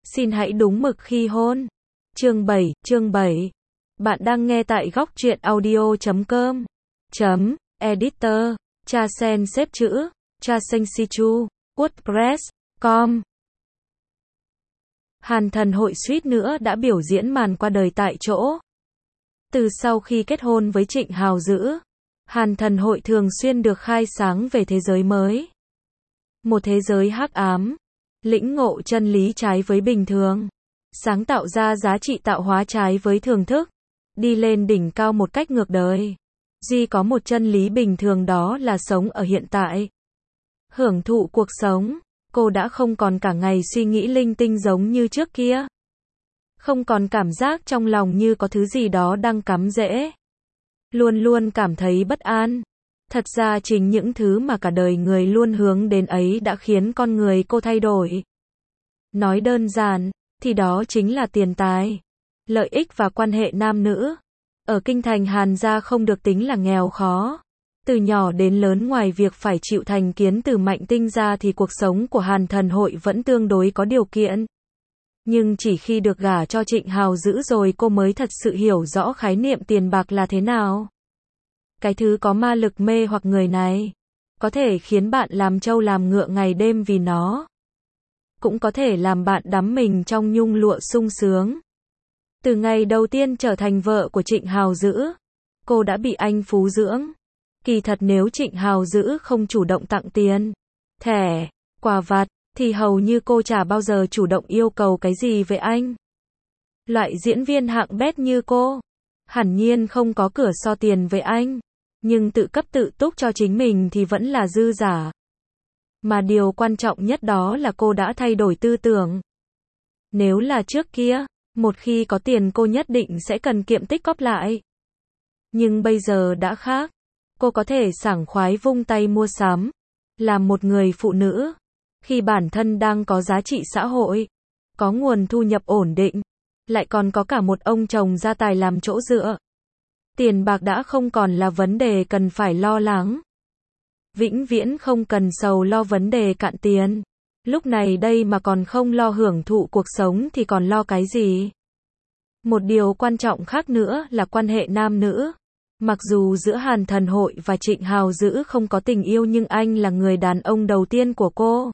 Xin hãy đúng mực khi hôn. Chương 7. Bạn đang nghe tại góc truyện audio.com. Editor. Cha sen xếp chữ. Cha sinh si chu. WordPress.com. Hàn Thần Hội suýt nữa đã biểu diễn màn qua đời tại chỗ. Từ sau khi kết hôn với Trịnh Hào Dữ, Hàn Thần Hội thường xuyên được khai sáng về thế giới mới. Một thế giới hắc ám, lĩnh ngộ chân lý trái với bình thường, sáng tạo ra giá trị tạo hóa trái với thường thức, đi lên đỉnh cao một cách ngược đời. Duy có một chân lý bình thường, đó là sống ở hiện tại, hưởng thụ cuộc sống. Cô đã không còn cả ngày suy nghĩ linh tinh giống như trước kia, không còn cảm giác trong lòng như có thứ gì đó đang cắm rễ, luôn luôn cảm thấy bất an. Thật ra chính những thứ mà cả đời người luôn hướng đến ấy đã khiến con người cô thay đổi. Nói đơn giản thì đó chính là tiền tài, lợi ích và quan hệ nam nữ. Ở kinh thành Hàn gia không được tính là nghèo khó. Từ nhỏ đến lớn, ngoài việc phải chịu thành kiến từ Mạnh Tinh ra thì cuộc sống của Hàn Thần Hội vẫn tương đối có điều kiện. Nhưng chỉ khi được gả cho Trịnh Hào Dữ rồi cô mới thật sự hiểu rõ khái niệm tiền bạc là thế nào. Cái thứ có ma lực mê hoặc người này, có thể khiến bạn làm trâu làm ngựa ngày đêm vì nó, cũng có thể làm bạn đắm mình trong nhung lụa sung sướng. Từ ngày đầu tiên trở thành vợ của Trịnh Hào Dữ, cô đã bị anh phú dưỡng. Kỳ thật nếu Trịnh Hào Dữ không chủ động tặng tiền, thẻ, quà vặt, thì hầu như cô chả bao giờ chủ động yêu cầu cái gì về anh. Loại diễn viên hạng bét như cô, hẳn nhiên không có cửa so tiền với anh, nhưng tự cấp tự túc cho chính mình thì vẫn là dư giả. Mà điều quan trọng nhất đó là cô đã thay đổi tư tưởng. Nếu là trước kia, một khi có tiền cô nhất định sẽ cần kiệm tích cóp lại. Nhưng bây giờ đã khác. Cô có thể sảng khoái vung tay mua sắm, làm một người phụ nữ, khi bản thân đang có giá trị xã hội, có nguồn thu nhập ổn định, lại còn có cả một ông chồng gia tài làm chỗ dựa. Tiền bạc đã không còn là vấn đề cần phải lo lắng. Vĩnh viễn không cần sầu lo vấn đề cạn tiền. Lúc này đây mà còn không lo hưởng thụ cuộc sống thì còn lo cái gì? Một điều quan trọng khác nữa là quan hệ nam nữ. Mặc dù giữa Hàn Thần Hội và Trịnh Hào Dữ không có tình yêu, nhưng anh là người đàn ông đầu tiên của cô.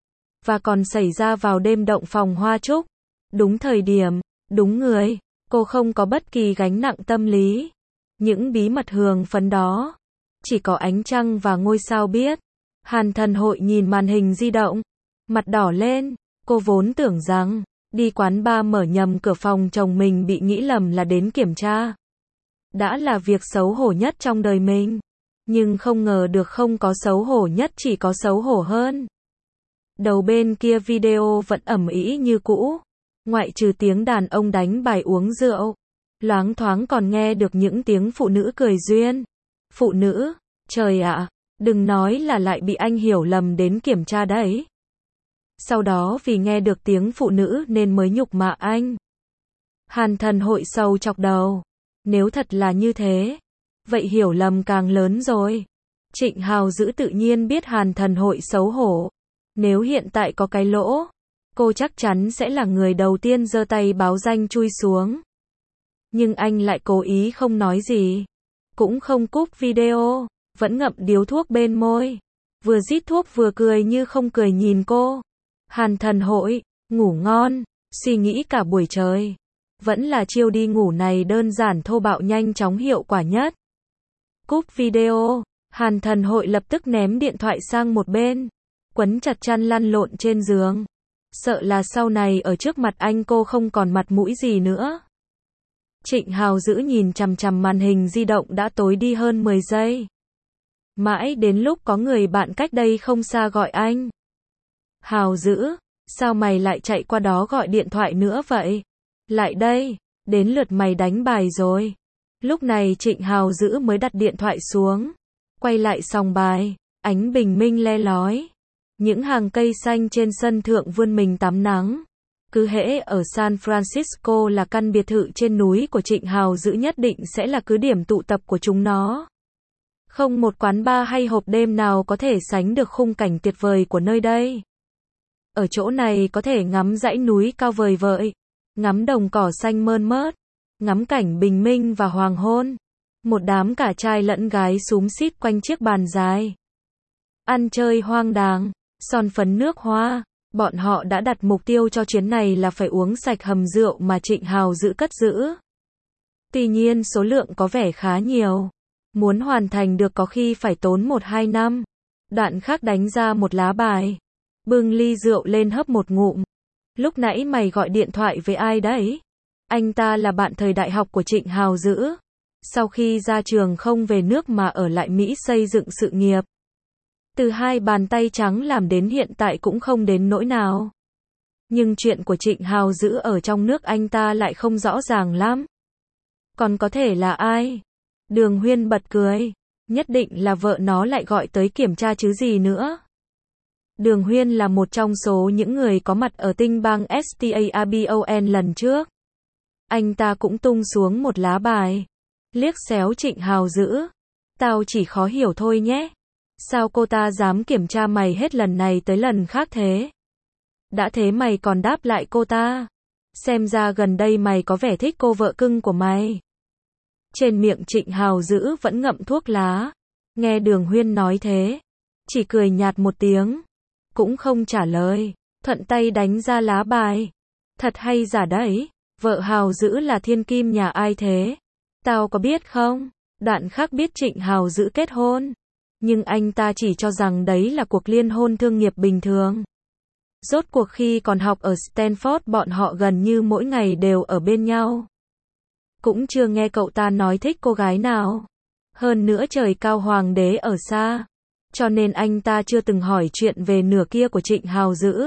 Và còn xảy ra vào đêm động phòng hoa trúc. Đúng thời điểm, đúng người. Cô không có bất kỳ gánh nặng tâm lý. Những bí mật hương phấn đó, chỉ có ánh trăng và ngôi sao biết. Hàn Thần Hội nhìn màn hình di động, mặt đỏ lên. Cô vốn tưởng rằng đi quán bar mở nhầm cửa phòng chồng mình bị nghĩ lầm là đến kiểm tra, đã là việc xấu hổ nhất trong đời mình. Nhưng không ngờ được không có xấu hổ nhất, chỉ có xấu hổ hơn. Đầu bên kia video vẫn ầm ĩ như cũ, ngoại trừ tiếng đàn ông đánh bài uống rượu, loáng thoáng còn nghe được những tiếng phụ nữ cười duyên. Phụ nữ, trời ạ, đừng nói là lại bị anh hiểu lầm đến kiểm tra đấy. Sau đó vì nghe được tiếng phụ nữ nên mới nhục mạ anh. Hàn Thần Hội sầu chọc đầu. Nếu thật là như thế, vậy hiểu lầm càng lớn rồi. Trịnh Hào Dữ tự nhiên biết Hàn Thần Hội xấu hổ. Nếu hiện tại có cái lỗ, cô chắc chắn sẽ là người đầu tiên giơ tay báo danh chui xuống. Nhưng anh lại cố ý không nói gì, cũng không cúp video, vẫn ngậm điếu thuốc bên môi, vừa rít thuốc vừa cười như không cười nhìn cô. Hàn Thần Hội, ngủ ngon, suy nghĩ cả buổi trời. Vẫn là chiêu đi ngủ này đơn giản thô bạo nhanh chóng hiệu quả nhất. Cúp video, Hàn Thần Hội lập tức ném điện thoại sang một bên, quấn chặt chăn lăn lộn trên giường. Sợ là sau này ở trước mặt anh cô không còn mặt mũi gì nữa. Trịnh Hào Dữ nhìn chằm chằm màn hình di động đã tối đi hơn 10 giây. Mãi đến lúc có người bạn cách đây không xa gọi anh. Hào Dữ, sao mày lại chạy qua đó gọi điện thoại nữa vậy? Lại đây, đến lượt mày đánh bài rồi. Lúc này Trịnh Hào Dữ mới đặt điện thoại xuống, quay lại sòng bài, ánh bình minh le lói. Những hàng cây xanh trên sân thượng vươn mình tắm nắng. Cứ hễ ở San Francisco là căn biệt thự trên núi của Trịnh Hào Dữ nhất định sẽ là cứ điểm tụ tập của chúng nó. Không một quán bar hay hộp đêm nào có thể sánh được khung cảnh tuyệt vời của nơi đây. Ở chỗ này có thể ngắm dãy núi cao vời vợi, ngắm đồng cỏ xanh mơn mớt, ngắm cảnh bình minh và hoàng hôn. Một đám cả trai lẫn gái xúm xít quanh chiếc bàn dài. Ăn chơi hoang đàng, son phấn nước hoa. Bọn họ đã đặt mục tiêu cho chuyến này là phải uống sạch hầm rượu mà Trịnh Hào Dữ cất giữ. Tuy nhiên số lượng có vẻ khá nhiều. Muốn hoàn thành được có khi phải tốn 1-2 năm. Đoạn Khắc đánh ra một lá bài. Bưng ly rượu lên hấp một ngụm. Lúc nãy mày gọi điện thoại với ai đấy? Anh ta là bạn thời đại học của Trịnh Hào Dữ. Sau khi ra trường không về nước mà ở lại Mỹ xây dựng sự nghiệp. Từ 2 bàn tay trắng làm đến hiện tại cũng không đến nỗi nào. Nhưng chuyện của Trịnh Hào Dữ ở trong nước anh ta lại không rõ ràng lắm. Còn có thể là ai? Đường Huyên bật cười. Nhất định là vợ nó lại gọi tới kiểm tra chứ gì nữa. Đường Huyên là một trong số những người có mặt ở tinh bang STARBON lần trước. Anh ta cũng tung xuống một lá bài. Liếc xéo Trịnh Hào Dữ. Tao chỉ khó hiểu thôi nhé. Sao cô ta dám kiểm tra mày hết lần này tới lần khác thế? Đã thế mày còn đáp lại cô ta. Xem ra gần đây mày có vẻ thích cô vợ cưng của mày. Trên miệng Trịnh Hào Dữ vẫn ngậm thuốc lá. Nghe Đường Huyên nói thế. Chỉ cười nhạt một tiếng. Cũng không trả lời. Thuận tay đánh ra lá bài. Thật hay giả đấy. Vợ Hào Dữ là thiên kim nhà ai thế? Tao có biết không? Đoạn Khắc biết Trịnh Hào Dữ kết hôn. Nhưng anh ta chỉ cho rằng đấy là cuộc liên hôn thương nghiệp bình thường. Rốt cuộc khi còn học ở Stanford bọn họ gần như mỗi ngày đều ở bên nhau. Cũng chưa nghe cậu ta nói thích cô gái nào. Hơn nữa trời cao hoàng đế ở xa. Cho nên anh ta chưa từng hỏi chuyện về nửa kia của Trịnh Hào Dữ.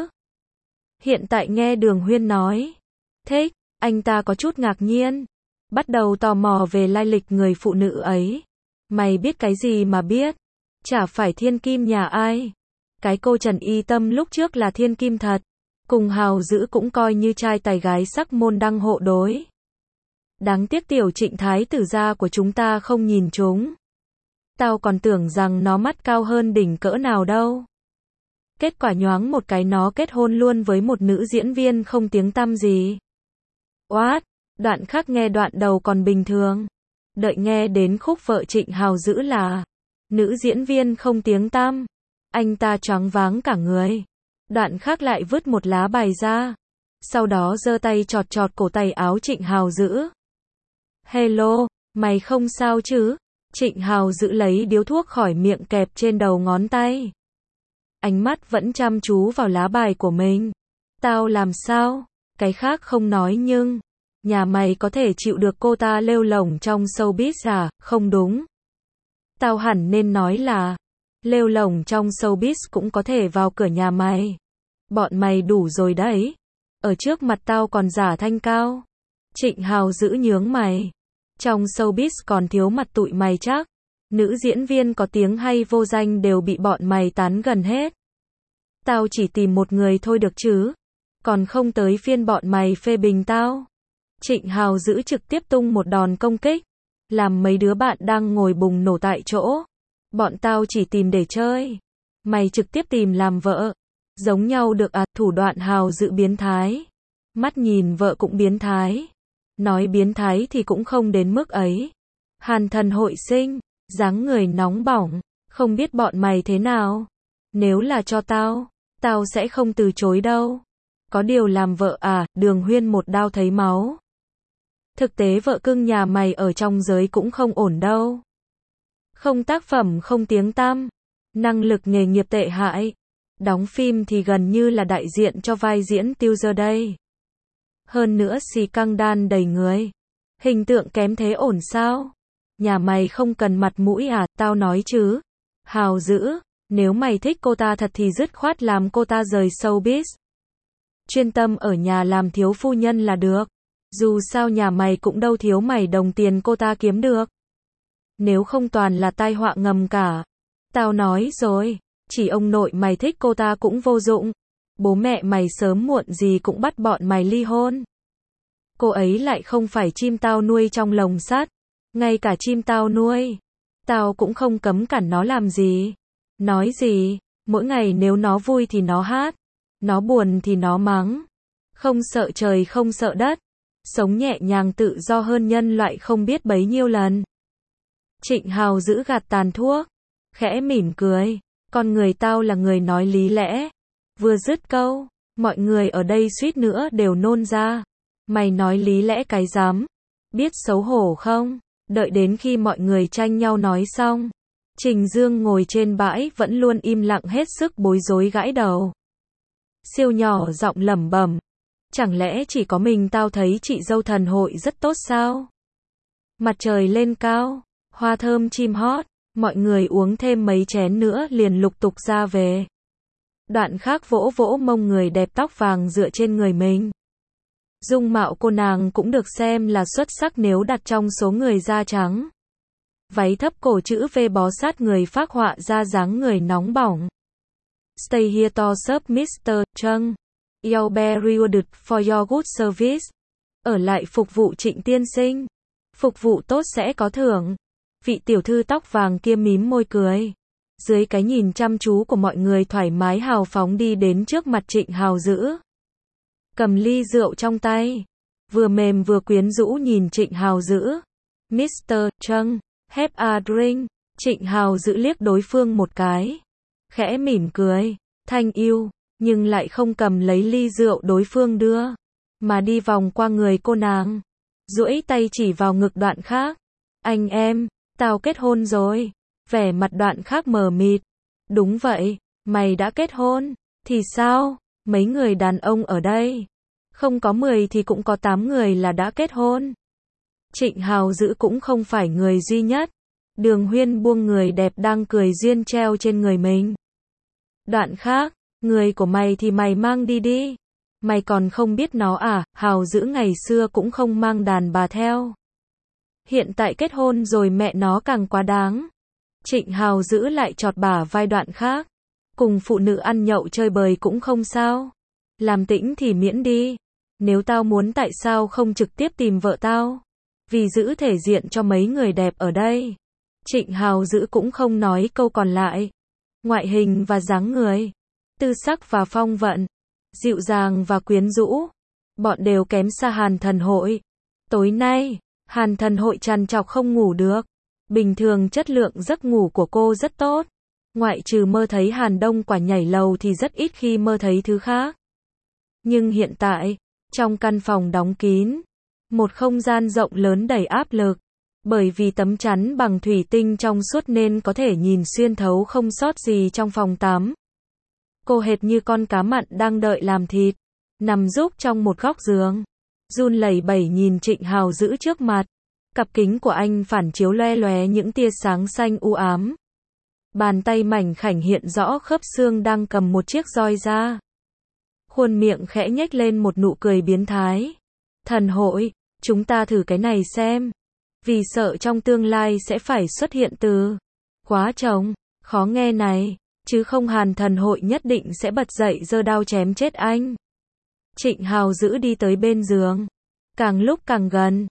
Hiện tại nghe Đường Huyên nói thích, anh ta có chút ngạc nhiên. Bắt đầu tò mò về lai lịch người phụ nữ ấy. Mày biết cái gì mà biết? Chả phải thiên kim nhà ai. Cái cô Trần Y Tâm lúc trước là thiên kim thật. Cùng Hào Dữ cũng coi như trai tài gái sắc môn đăng hộ đối. Đáng tiếc tiểu Trịnh thái tử gia của chúng ta không nhìn chúng. Tao còn tưởng rằng nó mắt cao hơn đỉnh cỡ nào đâu. Kết quả nhoáng một cái nó kết hôn luôn với một nữ diễn viên không tiếng tăm gì. What? Đoạn Khắc nghe đoạn đầu còn bình thường. Đợi nghe đến khúc vợ Trịnh Hào Dữ là nữ diễn viên không tiếng tăm. Anh ta choáng váng cả người. Đoạn Khắc lại vứt một lá bài ra. Sau đó giơ tay chọt chọt cổ tay áo Trịnh Hào Dữ. Hello, mày không sao chứ? Trịnh Hào Dữ lấy điếu thuốc khỏi miệng kẹp trên đầu ngón tay. Ánh mắt vẫn chăm chú vào lá bài của mình. Tao làm sao? Cái khác không nói nhưng nhà mày có thể chịu được cô ta lêu lổng trong showbiz à? Không đúng. Tao hẳn nên nói là lêu lổng trong showbiz cũng có thể vào cửa nhà mày. Bọn mày đủ rồi đấy. Ở trước mặt tao còn giả thanh cao. Trịnh Hào Dữ nhướng mày. Trong showbiz còn thiếu mặt tụi mày chắc. Nữ diễn viên có tiếng hay vô danh đều bị bọn mày tán gần hết. Tao chỉ tìm một người thôi được chứ. Còn không tới phiên bọn mày phê bình tao. Trịnh Hào Dữ trực tiếp tung một đòn công kích. Làm mấy đứa bạn đang ngồi bùng nổ tại chỗ. Bọn tao chỉ tìm để chơi. Mày trực tiếp tìm làm vợ. Giống nhau được à? Thủ đoạn Hào Dữ biến thái. Mắt nhìn vợ cũng biến thái. Nói biến thái thì cũng không đến mức ấy. Hàn Thần Hội Sinh, dáng người nóng bỏng. Không biết bọn mày thế nào. Nếu là cho tao, tao sẽ không từ chối đâu. Có điều làm vợ à? Đường Huyên một đao thấy máu. Thực tế vợ cưng nhà mày ở trong giới cũng không ổn đâu. Không tác phẩm không tiếng tăm. Năng lực nghề nghiệp tệ hại. Đóng phim thì gần như là đại diện cho vai diễn tiêu giờ đây. Hơn nữa xì căng đan đầy người. Hình tượng kém thế ổn sao? Nhà mày không cần mặt mũi à? Tao nói chứ. Hào Dữ, nếu mày thích cô ta thật thì dứt khoát làm cô ta rời showbiz. Chuyên tâm ở nhà làm thiếu phu nhân là được. Dù sao nhà mày cũng đâu thiếu mày đồng tiền cô ta kiếm được. Nếu không toàn là tai họa ngầm cả. Tao nói rồi, chỉ ông nội mày thích cô ta cũng vô dụng. Bố mẹ mày sớm muộn gì cũng bắt bọn mày ly hôn. Cô ấy lại không phải chim tao nuôi trong lồng sắt. Ngay cả chim tao nuôi, tao cũng không cấm cản nó làm gì. Nói gì, mỗi ngày nếu nó vui thì nó hát. Nó buồn thì nó mắng. Không sợ trời không sợ đất. Sống nhẹ nhàng tự do hơn nhân loại không biết bấy nhiêu lần. Trịnh Hào giữ gạt tàn thuốc. Khẽ mỉm cười. Con người tao là người nói lý lẽ. Vừa dứt câu, mọi người ở đây suýt nữa đều nôn ra. Mày nói lý lẽ cái dám. Biết xấu hổ không? Đợi đến khi mọi người tranh nhau nói xong. Trình Dương ngồi trên bãi vẫn luôn im lặng hết sức bối rối gãi đầu. Siêu nhỏ giọng lẩm bẩm. Chẳng lẽ chỉ có mình tao thấy chị dâu thần hội rất tốt sao? Mặt trời lên cao, hoa thơm chim hót, mọi người uống thêm mấy chén nữa liền lục tục ra về. Đoạn khác vỗ vỗ mông người đẹp tóc vàng dựa trên người mình. Dung mạo cô nàng cũng được xem là xuất sắc nếu đặt trong số người da trắng. Váy thấp cổ chữ V bó sát người phác họa ra dáng người nóng bỏng. Stay here to serve Mr. Chung. You'll be rewarded for your good service. Ở lại phục vụ Trịnh tiên sinh. Phục vụ tốt sẽ có thưởng. Vị tiểu thư tóc vàng kia mím môi cười. Dưới cái nhìn chăm chú của mọi người thoải mái hào phóng đi đến trước mặt Trịnh Hào giữ. Cầm ly rượu trong tay. Vừa mềm vừa quyến rũ nhìn Trịnh Hào giữ. Mr. Chung, have a drink. Trịnh Hào giữ liếc đối phương một cái. Khẽ mỉm cười. Thanh yêu. Nhưng lại không cầm lấy ly rượu đối phương đưa. Mà đi vòng qua người cô nàng. Duỗi tay chỉ vào ngực Đoạn Khác. Anh em, tao kết hôn rồi. Vẻ mặt Đoạn Khác mờ mịt. Đúng vậy, mày đã kết hôn. Thì sao? Mấy người đàn ông ở đây. Không có 10 thì cũng có 8 người là đã kết hôn. Trịnh Hào giữ cũng không phải người duy nhất. Đường Huyên buông người đẹp đang cười duyên treo trên người mình. Đoạn Khác, người của mày thì mày mang đi đi. Mày còn không biết nó à? Hào giữ ngày xưa cũng không mang đàn bà theo. Hiện tại kết hôn rồi mẹ nó càng quá đáng. Trịnh Hào giữ lại chọt bả vai Đoạn Khác. Cùng phụ nữ ăn nhậu chơi bời cũng không sao. Làm tĩnh thì miễn đi. Nếu tao muốn tại sao không trực tiếp tìm vợ tao? Vì giữ thể diện cho mấy người đẹp ở đây. Trịnh Hào giữ cũng không nói câu còn lại. Ngoại hình và dáng người, tư sắc và phong vận, dịu dàng và quyến rũ. Bọn đều kém xa Hàn Thần Hội. Tối nay, Hàn Thần Hội trằn trọc không ngủ được. Bình thường chất lượng giấc ngủ của cô rất tốt. Ngoại trừ mơ thấy Hàn Đông Quả nhảy lầu thì rất ít khi mơ thấy thứ khác. Nhưng hiện tại, trong căn phòng đóng kín, một không gian rộng lớn đầy áp lực. Bởi vì tấm chắn bằng thủy tinh trong suốt nên có thể nhìn xuyên thấu không sót gì trong phòng tắm. Cô hệt như con cá mặn đang đợi làm thịt, nằm rúc trong một góc giường. Run lẩy bẩy nhìn Trịnh Hào giữ trước mặt. Cặp kính của anh phản chiếu loe loé những tia sáng xanh u ám. Bàn tay mảnh khảnh hiện rõ khớp xương đang cầm một chiếc roi ra. Khuôn miệng khẽ nhếch lên một nụ cười biến thái. Thần hội, chúng ta thử cái này xem. Vì sợ trong tương lai sẽ phải xuất hiện từ quá chồng, khó nghe này, chứ không Hàn Thần Hội nhất định sẽ bật dậy giơ đao chém chết anh. Trịnh Hào giữ đi tới bên giường. Càng lúc càng gần.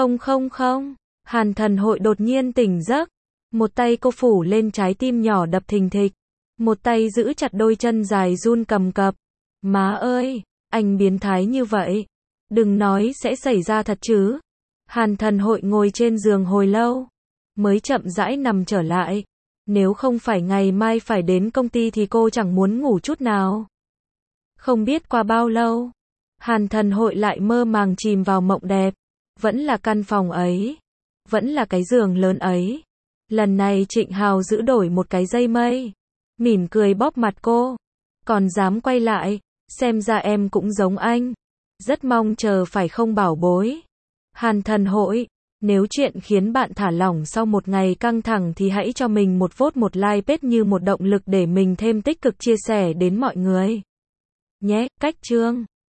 Không. Hàn Thần Hội đột nhiên tỉnh giấc. Một tay cô phủ lên trái tim nhỏ đập thình thịch. Một tay giữ chặt đôi chân dài run cầm cập. Má ơi, anh biến thái như vậy. Đừng nói sẽ xảy ra thật chứ. Hàn Thần Hội ngồi trên giường hồi lâu. Mới chậm rãi nằm trở lại. Nếu không phải ngày mai phải đến công ty thì cô chẳng muốn ngủ chút nào. Không biết qua bao lâu. Hàn Thần Hội lại mơ màng chìm vào mộng đẹp. Vẫn là căn phòng ấy. Vẫn là cái giường lớn ấy. Lần này Trịnh Hào giữ đổi một cái dây mây. Mỉm cười bóp mặt cô. Còn dám quay lại. Xem ra em cũng giống anh. Rất mong chờ phải không bảo bối. Hàn Thần Hội, nếu chuyện khiến bạn thả lỏng sau một ngày căng thẳng thì hãy cho mình một vote một like page như một động lực để mình thêm tích cực chia sẻ đến mọi người. Nhé, cách chương.